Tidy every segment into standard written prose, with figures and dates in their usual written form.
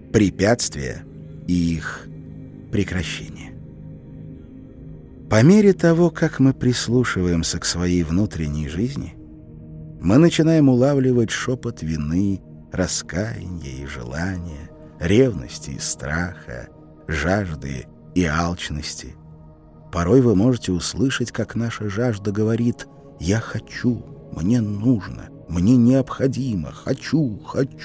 препятствия и их прекращение. По мере того, как мы прислушиваемся к своей внутренней жизни, мы начинаем улавливать шепот вины, раскаяния и желания, ревности и страха, жажды и алчности. Порой вы можете услышать, как наша жажда говорит: «Я хочу, мне нужно, мне необходимо, хочу».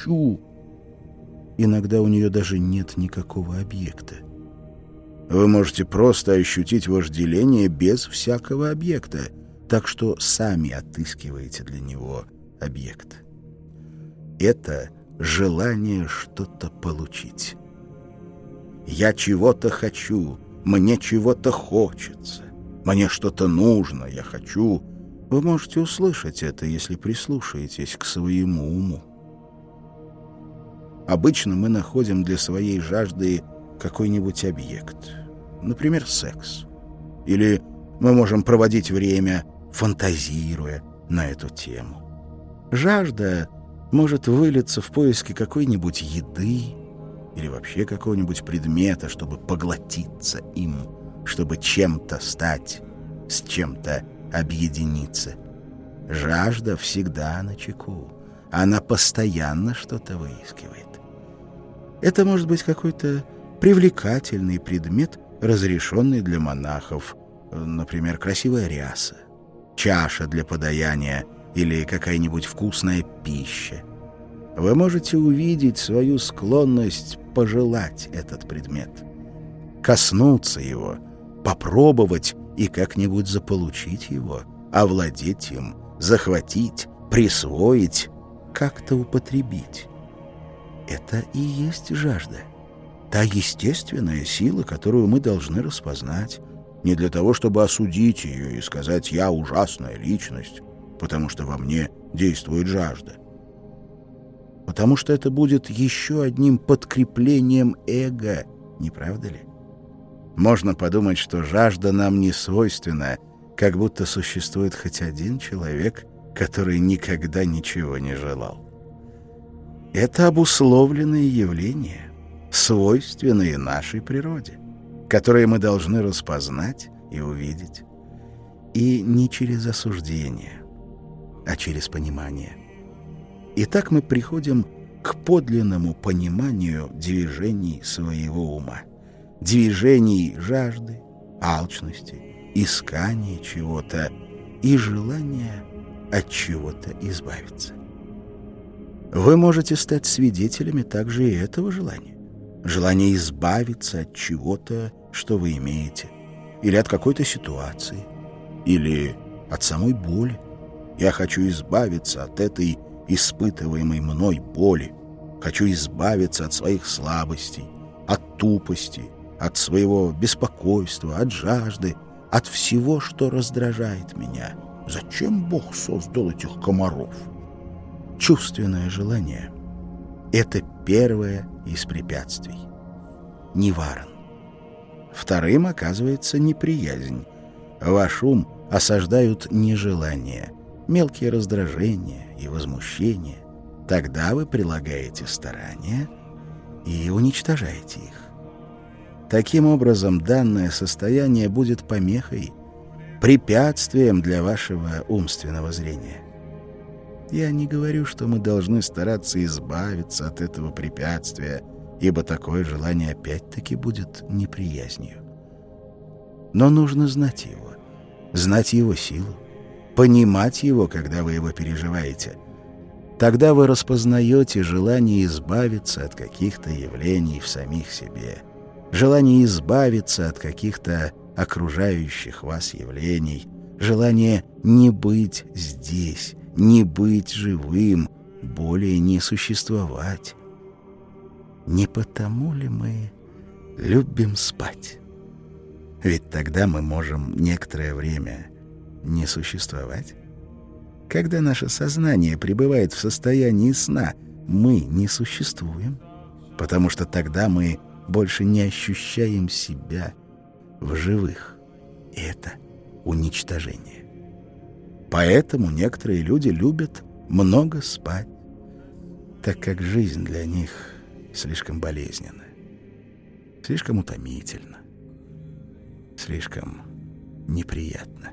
Иногда у нее даже нет никакого объекта. Вы можете просто ощутить вожделение без всякого объекта, так что сами отыскиваете для него объект. Это желание что-то получить. Я чего-то хочу, мне чего-то хочется, мне что-то нужно, я хочу. Вы можете услышать это, если прислушаетесь к своему уму. Обычно мы находим для своей жажды какой-нибудь объект, например, секс. Или мы можем проводить время, фантазируя на эту тему. Жажда может вылиться в поиске какой-нибудь еды или вообще какого-нибудь предмета, чтобы поглотиться им, чтобы чем-то стать, с чем-то объединиться. Жажда всегда начеку. Она постоянно что-то выискивает. Это может быть какой-то привлекательный предмет, разрешенный для монахов, например, красивая ряса, чаша для подаяния или какая-нибудь вкусная пища. Вы можете увидеть свою склонность пожелать этот предмет, коснуться его, попробовать и как-нибудь заполучить его, овладеть им, захватить, присвоить, как-то употребить. Это и есть жажда. Та естественная сила, которую мы должны распознать, не для того, чтобы осудить ее и сказать: «Я ужасная личность», потому что во мне действует жажда. Потому что это будет еще одним подкреплением эго, не правда ли? Можно подумать, что жажда нам не свойственна, как будто существует хоть один человек, который никогда ничего не желал. Это обусловленные явления, свойственные нашей природе, которые мы должны распознать и увидеть. И не через осуждение, а через понимание. И так мы приходим к подлинному пониманию движений своего ума, движений жажды, алчности, искания чего-то и желания от чего-то избавиться. Вы можете стать свидетелями также и этого желания. Желание избавиться от чего-то, что вы имеете, или от какой-то ситуации, или от самой боли. Я хочу избавиться от этой испытываемой мной боли. Хочу избавиться от своих слабостей, от тупости, от своего беспокойства, от жажды, от всего, что раздражает меня. Зачем Бог создал этих комаров? Чувственное желание — это первое из препятствий. Ниваран. Вторым оказывается неприязнь. Ваш ум осаждают нежелания, мелкие раздражения и возмущения. Тогда вы прилагаете старания и уничтожаете их. Таким образом, данное состояние будет помехой, препятствием для вашего умственного зрения. Я не говорю, что мы должны стараться избавиться от этого препятствия, ибо такое желание опять-таки будет неприязнью. Но нужно знать его силу, понимать его, когда вы его переживаете. Тогда вы распознаете желание избавиться от каких-то явлений в самих себе, желание избавиться от каких-то окружающих вас явлений, желание не быть здесь, не быть живым, более не существовать. Не потому ли мы любим спать? Ведь тогда мы можем некоторое время не существовать. Когда наше сознание пребывает в состоянии сна, мы не существуем, потому что тогда мы больше не ощущаем себя в живых. И это уничтожение. Поэтому некоторые люди любят много спать, так как жизнь для них слишком болезненно, слишком утомительно, слишком неприятно.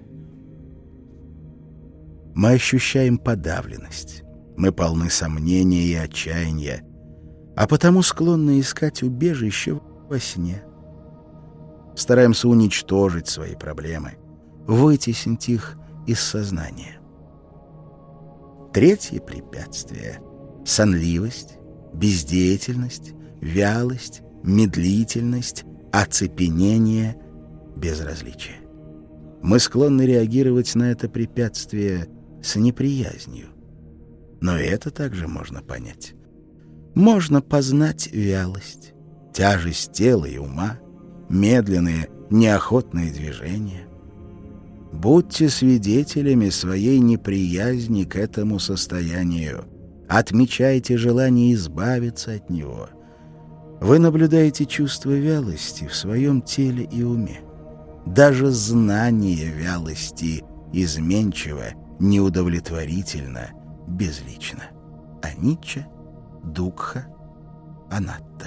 Мы ощущаем подавленность, мы полны сомнения и отчаяния, а потому склонны искать убежище во сне. Стараемся уничтожить свои проблемы, вытеснить их из сознания. Третье препятствие — сонливость, бездеятельность, вялость, медлительность, оцепенение, безразличие. Мы склонны реагировать на это препятствие с неприязнью. Но это также можно понять. Можно познать вялость, тяжесть тела и ума, медленные, неохотные движения. Будьте свидетелями своей неприязни к этому состоянию. Отмечайте желание избавиться от него. Вы наблюдаете чувство вялости в своем теле и уме. Даже знание вялости изменчиво, неудовлетворительно, безлично. Аничча, дукха, анатта.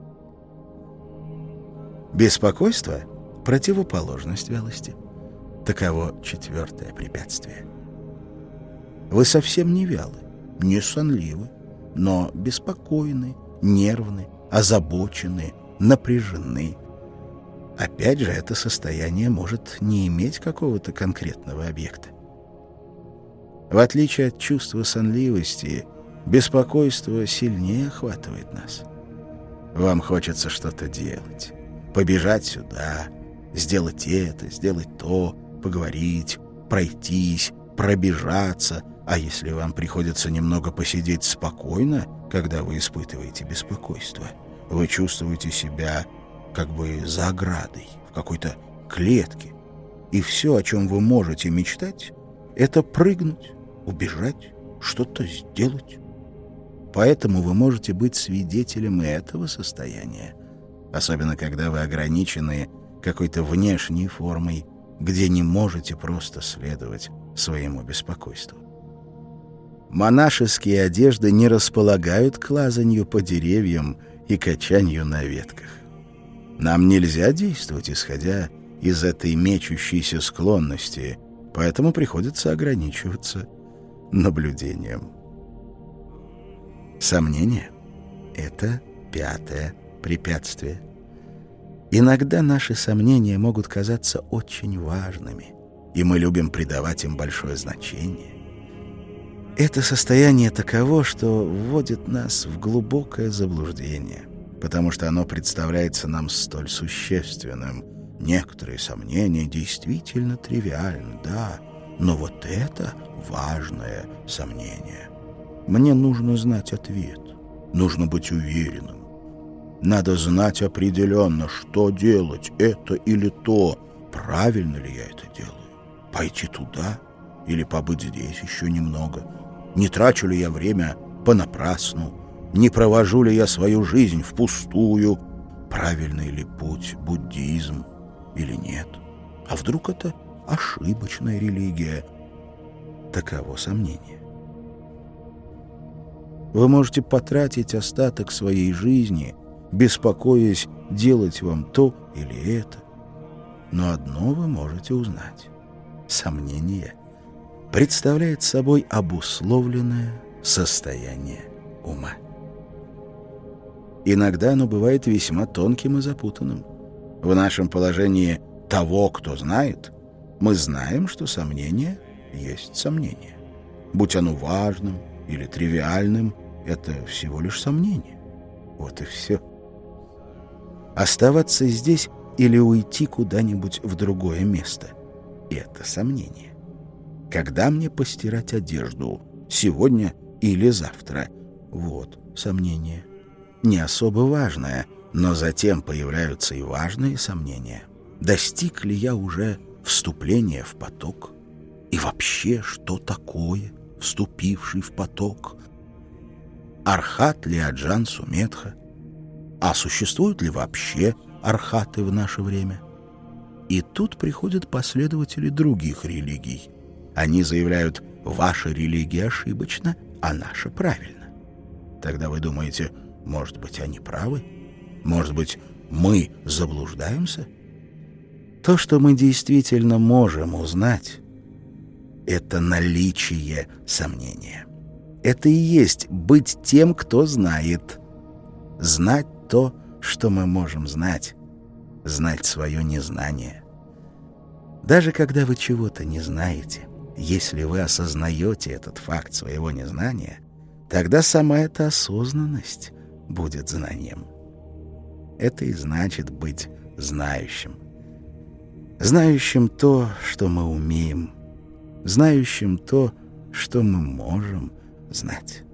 Беспокойство — противоположность вялости. Таково четвертое препятствие. Вы совсем не вялы, не сонливы, но беспокойны, нервны, озабочены, напряжены. Опять же, это состояние может не иметь какого-то конкретного объекта. В отличие от чувства сонливости, беспокойство сильнее охватывает нас. Вам хочется что-то делать, побежать сюда, сделать это, сделать то, поговорить, пройтись, пробежаться, а если вам приходится немного посидеть спокойно, когда вы испытываете беспокойство, вы чувствуете себя как бы за оградой, в какой-то клетке, и все, о чем вы можете мечтать, это прыгнуть, убежать, что-то сделать. Поэтому вы можете быть свидетелем и этого состояния, особенно когда вы ограничены какой-то внешней формой, где не можете просто следовать своему беспокойству. Монашеские одежды не располагают к лазанью по деревьям и качанию на ветках. Нам нельзя действовать, исходя из этой мечущейся склонности, поэтому приходится ограничиваться наблюдением. Сомнение — это пятое препятствие. Иногда наши сомнения могут казаться очень важными, и мы любим придавать им большое значение. Это состояние таково, что вводит нас в глубокое заблуждение, потому что оно представляется нам столь существенным. Некоторые сомнения действительно тривиальны, да, но вот это важное сомнение. Мне нужно знать ответ, нужно быть уверенным. Надо знать определенно, что делать, это или то, правильно ли я это делаю. Пойти туда или побыть здесь еще немного. Не трачу ли я время понапрасну? Не провожу ли я свою жизнь впустую? Правильный ли путь буддизм или нет? А вдруг это ошибочная религия? Таково сомнение. Вы можете потратить остаток своей жизни, беспокоясь, делать вам то или это. Но одно вы можете узнать. Сомнение представляет собой обусловленное состояние ума. Иногда оно бывает весьма тонким и запутанным. В нашем положении того, кто знает, мы знаем, что сомнение есть сомнение. Будь оно важным или тривиальным, это всего лишь сомнение. Вот и все. Оставаться здесь или уйти куда-нибудь в другое место — это сомнение. Когда мне постирать одежду? Сегодня или завтра? Вот сомнение. Не особо важное, но затем появляются и важные сомнения. Достиг ли я уже вступления в поток? И вообще, что такое вступивший в поток? Архат ли Аджан Сумедха? А существуют ли вообще архаты в наше время? И тут приходят последователи других религий. Они заявляют: ваша религия ошибочна, а наша правильно. Тогда вы думаете: Может быть, они правы? Может быть, мы заблуждаемся? То, что мы действительно можем узнать, это наличие сомнения. Это и есть быть тем, кто знает. Знать то, что мы можем знать. Знать свое незнание. Даже когда вы чего-то не знаете, если вы осознаете этот факт своего незнания, тогда сама эта осознанность будет знанием. Это и значит быть знающим. Знающим то, что мы умеем. Знающим то, что мы можем знать.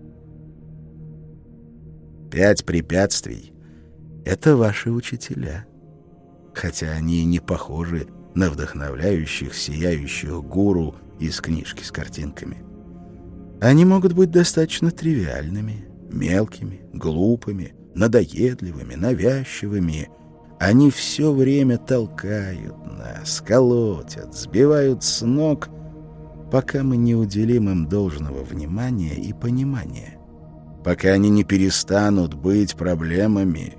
5 препятствий — это ваши учителя, хотя они и не похожи на вдохновляющих, сияющих гуру из книжки с картинками. Они могут быть достаточно тривиальными, мелкими, глупыми, надоедливыми, навязчивыми. Они все время толкают нас, колотят, сбивают с ног, пока мы не уделим им должного внимания и понимания, пока они не перестанут быть проблемами.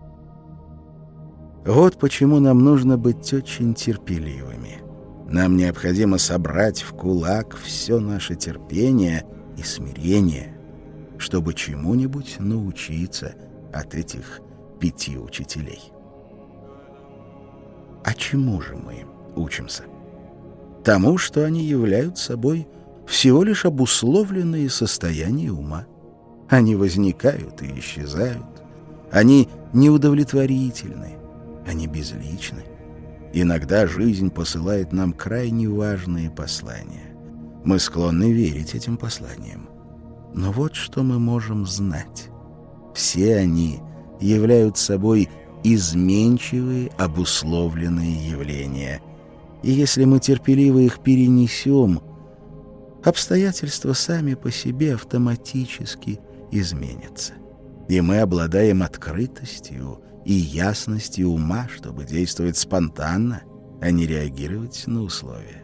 Вот почему нам нужно быть очень терпеливыми. Нам необходимо собрать в кулак все наше терпение и смирение, чтобы чему-нибудь научиться от этих 5 учителей. А чему же мы учимся? Тому, что они являются собой всего лишь обусловленные состояния ума. Они возникают и исчезают. Они неудовлетворительны. Они безличны. Иногда жизнь посылает нам крайне важные послания. Мы склонны верить этим посланиям. Но вот что мы можем знать. Все они являются собой изменчивые, обусловленные явления. И если мы терпеливо их перенесем, обстоятельства сами по себе автоматически изменятся. И мы обладаем открытостью и ясностью ума, чтобы действовать спонтанно, а не реагировать на условия.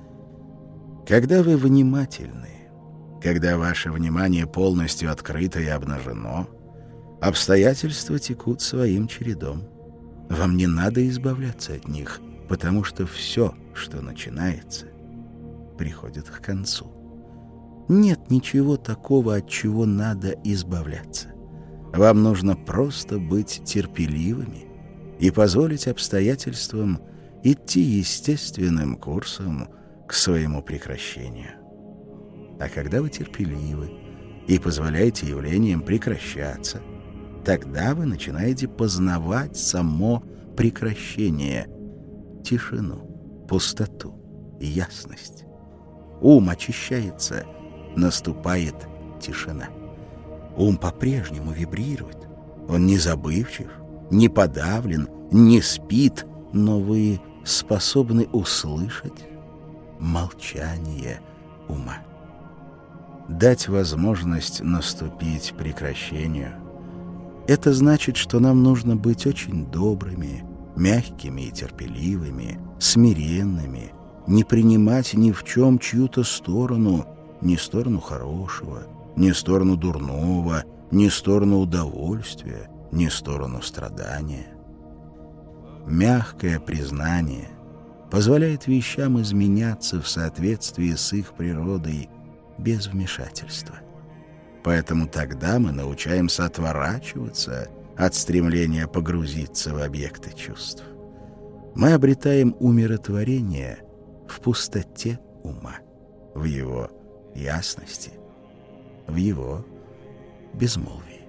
Когда вы внимательны, когда ваше внимание полностью открыто и обнажено, обстоятельства текут своим чередом. Вам не надо избавляться от них, потому что все, что начинается, приходит к концу. Нет ничего такого, от чего надо избавляться. Вам нужно просто быть терпеливыми и позволить обстоятельствам идти естественным курсом к своему прекращению. А когда вы терпеливы и позволяете явлениям прекращаться, тогда вы начинаете познавать само прекращение, тишину, пустоту, ясность. Ум очищается, наступает тишина. Ум по-прежнему вибрирует. Он не забывчив, не подавлен, не спит, но вы способны услышать молчание ума. Дать возможность наступить прекращению — это значит, что нам нужно быть очень добрыми, мягкими и терпеливыми, смиренными, не принимать ни в чем чью-то сторону, ни сторону хорошего, ни сторону дурного, ни сторону удовольствия, ни сторону страдания. Мягкое признание позволяет вещам изменяться в соответствии с их природой без вмешательства. Поэтому тогда мы научаемся отворачиваться от стремления погрузиться в объекты чувств. Мы обретаем умиротворение в пустоте ума, в его ясности, в его безмолвии.